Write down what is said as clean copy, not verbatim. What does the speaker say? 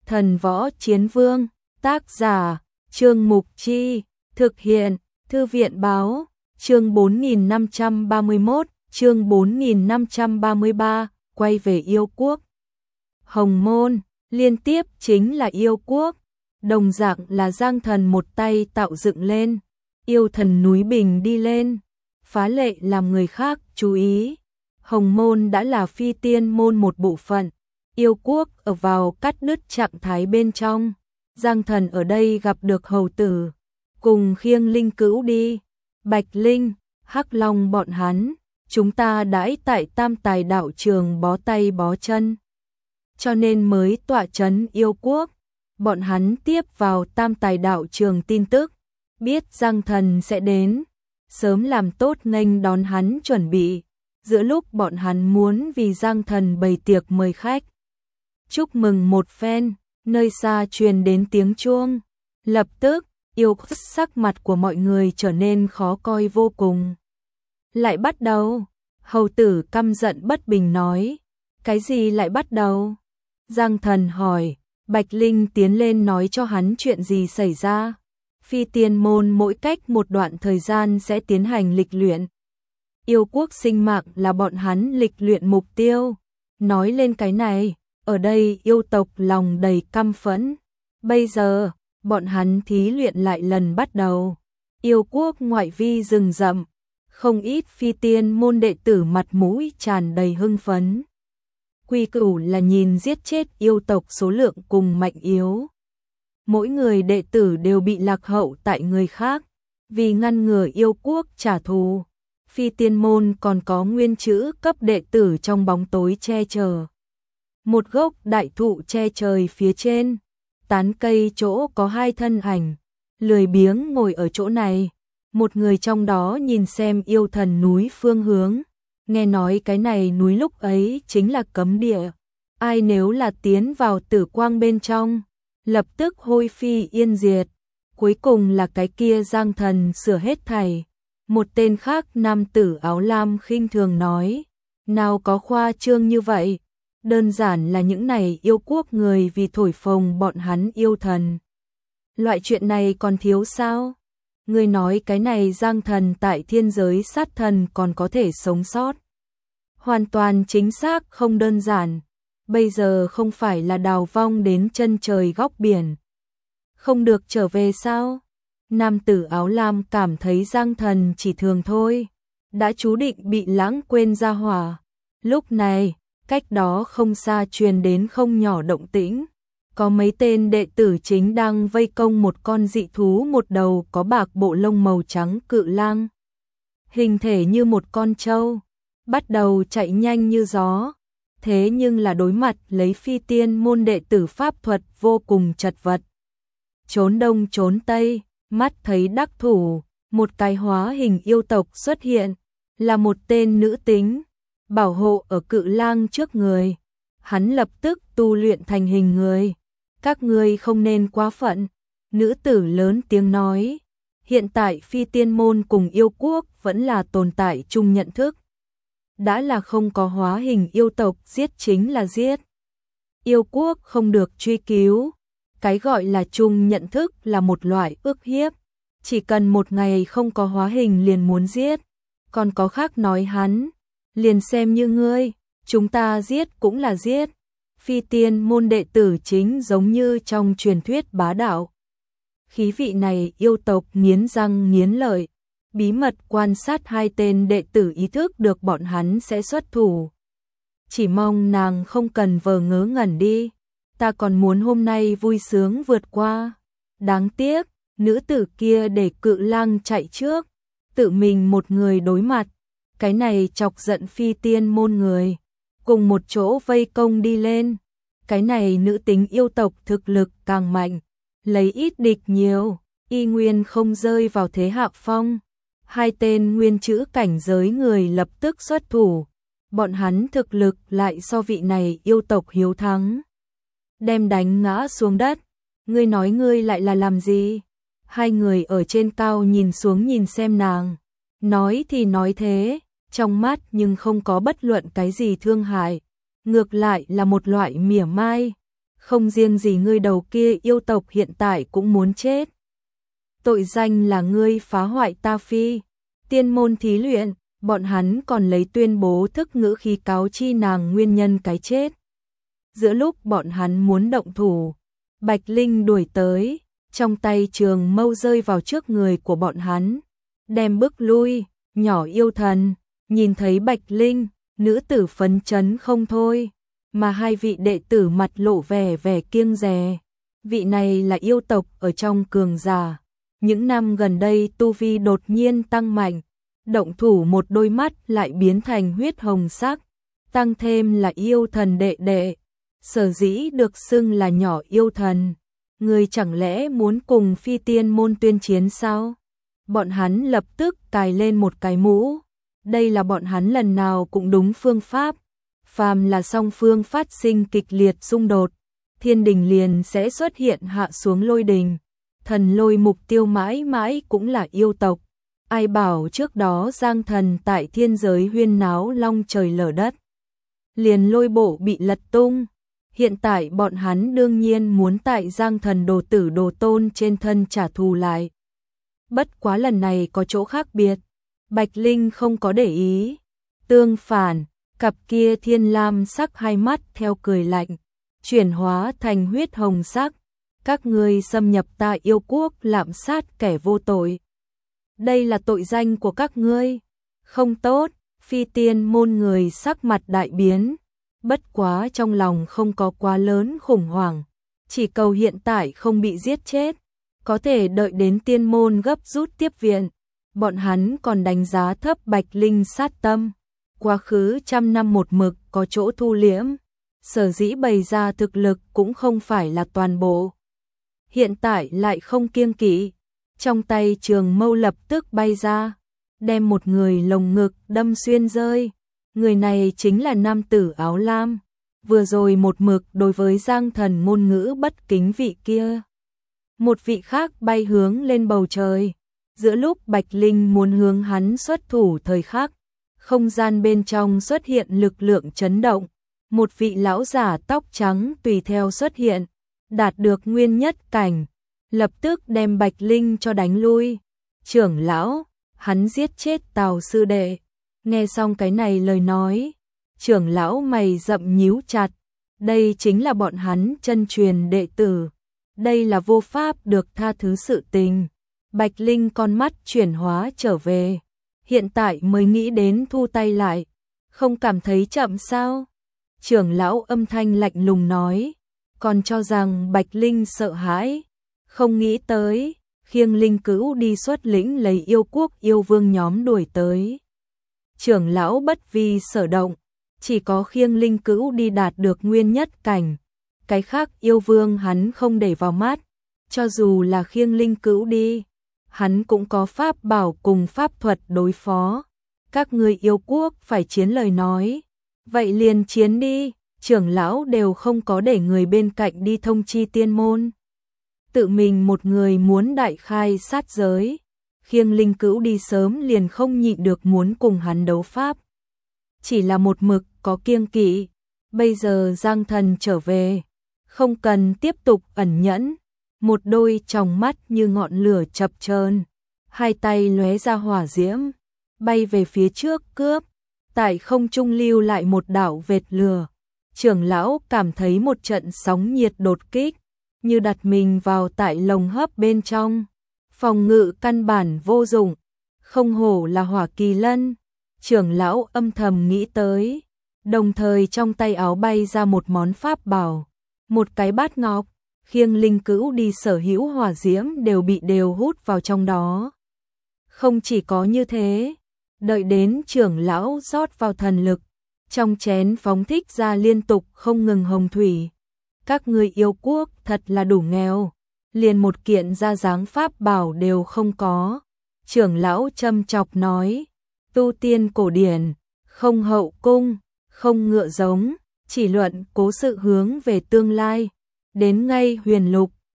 Thần Võ Chiến Vương, tác giả, Trương Mục Chi, thực hiện, Thư viện Báo, chương 4531, chương 4533, quay về yêu quốc. Hồng Môn, liên tiếp chính là yêu quốc, đồng dạng là Giang Thần một tay tạo dựng lên, yêu thần núi Bình đi lên, phá lệ làm người khác chú ý. Hồng Môn đã là Phi Tiên Môn một bộ phận, yêu quốc ở vào cắt đứt trạng thái bên trong. Giang Thần ở đây gặp được hầu tử, cùng khiêng linh cữu đi, Bạch Linh, Hắc Long bọn hắn, chúng ta đãi tại Tam Tài đạo trường bó tay bó chân, cho nên mới tọa trấn yêu quốc. Bọn hắn tiếp vào Tam Tài đạo trường tin tức, biết Giang Thần sẽ đến, sớm làm tốt nghênh đón hắn chuẩn bị. Giữa lúc bọn hắn muốn vì Giang Thần bày tiệc mời khách, chúc mừng một phen, nơi xa truyền đến tiếng chuông. Lập tức, yêu sắc mặt của mọi người trở nên khó coi vô cùng. Lại bắt đầu, hầu tử căm giận bất bình nói. Cái gì lại bắt đầu? Giang Thần hỏi. Bạch Linh tiến lên nói cho hắn chuyện gì xảy ra. Phi Tiên Môn mỗi cách một đoạn thời gian sẽ tiến hành lịch luyện. Yêu quốc sinh mạng là bọn hắn lịch luyện mục tiêu. Nói lên cái này, ở đây yêu tộc lòng đầy căm phẫn. Bây giờ, bọn hắn thí luyện lại lần bắt đầu. Yêu quốc ngoại vi rừng rậm, không ít Phi Tiên Môn đệ tử mặt mũi tràn đầy hưng phấn. Quy củ là nhìn giết chết yêu tộc số lượng cùng mạnh yếu. Mỗi người đệ tử đều bị lạc hậu tại người khác, vì ngăn ngừa yêu quốc trả thù. Phi Tiên Môn còn có nguyên chữ cấp đệ tử trong bóng tối che chở. Một gốc đại thụ che trời phía trên, tán cây chỗ có hai thân ảnh, lười biếng ngồi ở chỗ này. Một người trong đó nhìn xem yêu thần núi phương hướng, nghe nói cái này núi lúc ấy chính là cấm địa. Ai nếu là tiến vào tử quang bên trong, lập tức hôi phi yên diệt. Cuối cùng là cái kia Giang Thần sửa hết thảy. Một tên khác nam tử áo lam khinh thường nói, nào có khoa trương như vậy, đơn giản là những này yêu quốc người vì thổi phồng bọn hắn yêu thần. Loại chuyện này còn thiếu sao? Người nói cái này Giang Thần tại thiên giới sát thần còn có thể sống sót. Hoàn toàn chính xác không đơn giản, bây giờ không phải là đào vong đến chân trời góc biển. Không được trở về sao? Nam tử áo lam cảm thấy Giang Thần chỉ thường thôi, đã chú định bị lãng quên ra hỏa. Lúc này, cách đó không xa truyền đến không nhỏ động tĩnh. Có mấy tên đệ tử chính đang vây công một con dị thú một đầu có bạc bộ lông màu trắng cự lang. Hình thể như một con trâu, bắt đầu chạy nhanh như gió. Thế nhưng là đối mặt lấy Phi Tiên Môn đệ tử pháp thuật vô cùng chật vật. Trốn đông trốn tây, mắt thấy đắc thủ, một cái hóa hình yêu tộc xuất hiện, là một tên nữ tính, bảo hộ ở cự lang trước người. Hắn lập tức tu luyện thành hình người. Các ngươi không nên quá phận, nữ tử lớn tiếng nói. Hiện tại Phi Tiên Môn cùng yêu quốc vẫn là tồn tại chung nhận thức. Đã là không có hóa hình yêu tộc giết chính là giết. Yêu quốc không được truy cứu. Cái gọi là chung nhận thức là một loại ức hiếp. Chỉ cần một ngày không có hóa hình liền muốn giết. Còn có khác nói hắn, liền xem như ngươi, chúng ta giết cũng là giết. Phi Tiên Môn đệ tử chính giống như trong truyền thuyết bá đạo. Khí vị này yêu tộc nghiến răng nghiến lợi, bí mật quan sát hai tên đệ tử ý thức được bọn hắn sẽ xuất thủ. Chỉ mong nàng không cần vờ ngớ ngẩn đi, ta còn muốn hôm nay vui sướng vượt qua. Đáng tiếc, nữ tử kia để cự lang chạy trước, tự mình một người đối mặt. Cái này chọc giận Phi Tiên Môn người, cùng một chỗ vây công đi lên. Cái này nữ tính yêu tộc thực lực càng mạnh, lấy ít địch nhiều, y nguyên không rơi vào thế hạ phong. Hai tên nguyên chữ cảnh giới người lập tức xuất thủ, bọn hắn thực lực lại so vị này yêu tộc hiếu thắng. Đem đánh ngã xuống đất, ngươi nói ngươi lại là làm gì? Hai người ở trên cao nhìn xuống nhìn xem nàng, nói thì nói thế, trong mắt nhưng không có bất luận cái gì thương hại, ngược lại là một loại mỉa mai. không riêng gì ngươi đầu kia yêu tộc hiện tại cũng muốn chết. Tội danh là ngươi phá hoại ta phi tiên môn thí luyện, bọn hắn còn lấy tuyên bố thức ngữ khí cáo chi nàng nguyên nhân cái chết. Giữa lúc bọn hắn muốn động thủ, Bạch Linh đuổi tới, trong tay trường mâu rơi vào trước người của bọn hắn, đem bước lui. Nhỏ yêu thần nhìn thấy Bạch Linh, nữ tử phấn chấn không thôi, mà hai vị đệ tử mặt lộ vẻ kiêng dè. Vị này là yêu tộc ở trong cường giả, những năm gần đây tu vi đột nhiên tăng mạnh, động thủ một đôi mắt lại biến thành huyết hồng sắc, tăng thêm là yêu thần đệ đệ, sở dĩ được xưng là nhỏ yêu thần. Người chẳng lẽ muốn cùng phi tiên môn tuyên chiến sao? Bọn hắn lập tức cài lên một cái mũ. Đây là bọn hắn lần nào cũng đúng phương pháp. Phàm là song phương phát sinh kịch liệt xung đột, thiên đình liền sẽ xuất hiện hạ xuống lôi đình. Thần lôi mục tiêu mãi mãi cũng là yêu tộc. Ai bảo trước đó Giang Thần tại thiên giới huyên náo long trời lở đất, liền lôi bộ bị lật tung. Hiện tại bọn hắn đương nhiên muốn tại Giang Thần đồ tử đồ tôn trên thân trả thù lại. Bất quá lần này có chỗ khác biệt, Bạch Linh không có để ý. Tương phản, cặp kia thiên lam sắc hai mắt theo cười lạnh, chuyển hóa thành huyết hồng sắc. Các ngươi xâm nhập ta yêu quốc lạm sát kẻ vô tội. Đây là tội danh của các ngươi. Không tốt, phi tiên môn người sắc mặt đại biến. Bất quá trong lòng không có quá lớn khủng hoảng, chỉ cầu hiện tại không bị giết chết, có thể đợi đến tiên môn gấp rút tiếp viện. Bọn hắn còn đánh giá thấp Bạch Linh sát tâm, quá khứ trăm năm một mực có chỗ thu liễm, sở dĩ bày ra thực lực cũng không phải là toàn bộ. Hiện tại lại không kiêng kỵ, trong tay trường mâu lập tức bay ra, đem một người lồng ngực đâm xuyên rơi. Người này chính là nam tử áo lam, vừa rồi một mực đối với Giang Thần ngôn ngữ bất kính vị kia. Một vị khác bay hướng lên bầu trời, giữa lúc Bạch Linh muốn hướng hắn xuất thủ thời khắc, không gian bên trong xuất hiện lực lượng chấn động, một vị lão giả tóc trắng tùy theo xuất hiện, đạt được nguyên nhất cảnh, lập tức đem Bạch Linh cho đánh lui. Trưởng lão, hắn giết chết Tào sư đệ. Nghe xong cái này lời nói, trưởng lão mày rậm nhíu chặt, đây chính là bọn hắn chân truyền đệ tử, đây là vô pháp được tha thứ sự tình. Bạch Linh con mắt chuyển hóa trở về, hiện tại mới nghĩ đến thu tay lại, không cảm thấy chậm sao? Trưởng lão âm thanh lạnh lùng nói, còn cho rằng Bạch Linh sợ hãi, không nghĩ tới, khiêng linh cữu đi xuất lĩnh lấy yêu quốc yêu vương nhóm đuổi tới. Trưởng lão bất vi sở động, chỉ có khiêng linh cữu đi đạt được nguyên nhất cảnh, cái khác yêu vương hắn không để vào mắt, cho dù là khiêng linh cữu đi, hắn cũng có pháp bảo cùng pháp thuật đối phó. Các ngươi yêu quốc phải chiến lời nói, vậy liền chiến đi. Trưởng lão đều không có để người bên cạnh đi thông chi tiên môn, tự mình một người muốn đại khai sát giới. Khiêng linh cữu đi sớm liền không nhịn được muốn cùng hắn đấu pháp, chỉ là một mực có kiêng kỵ. Bây giờ Giang Thần trở về, không cần tiếp tục ẩn nhẫn, một đôi tròng mắt như ngọn lửa chập chờn, hai tay lóe ra hỏa diễm, bay về phía trước cướp, tại không trung lưu lại một đạo vệt lửa. Trưởng lão cảm thấy một trận sóng nhiệt đột kích, như đặt mình vào tại lồng hấp bên trong. Phòng ngự căn bản vô dụng, không hổ là Hỏa Kỳ Lân. Trưởng lão âm thầm nghĩ tới, đồng thời trong tay áo bay ra một món pháp bảo, một cái bát ngọc, khiêng linh cữu đi sở hữu hỏa diễm đều bị hút vào trong đó. Không chỉ có như thế, đợi đến trưởng lão rót vào thần lực, trong chén phóng thích ra liên tục không ngừng hồng thủy. Các ngươi yêu quốc thật là đủ nghèo, liền một kiện ra dáng pháp bảo đều không có. Trưởng lão châm chọc nói, tu tiên cổ điển, không hậu cung, không ngựa giống, chỉ luận cố sự hướng về tương lai. Đến ngay huyền lục,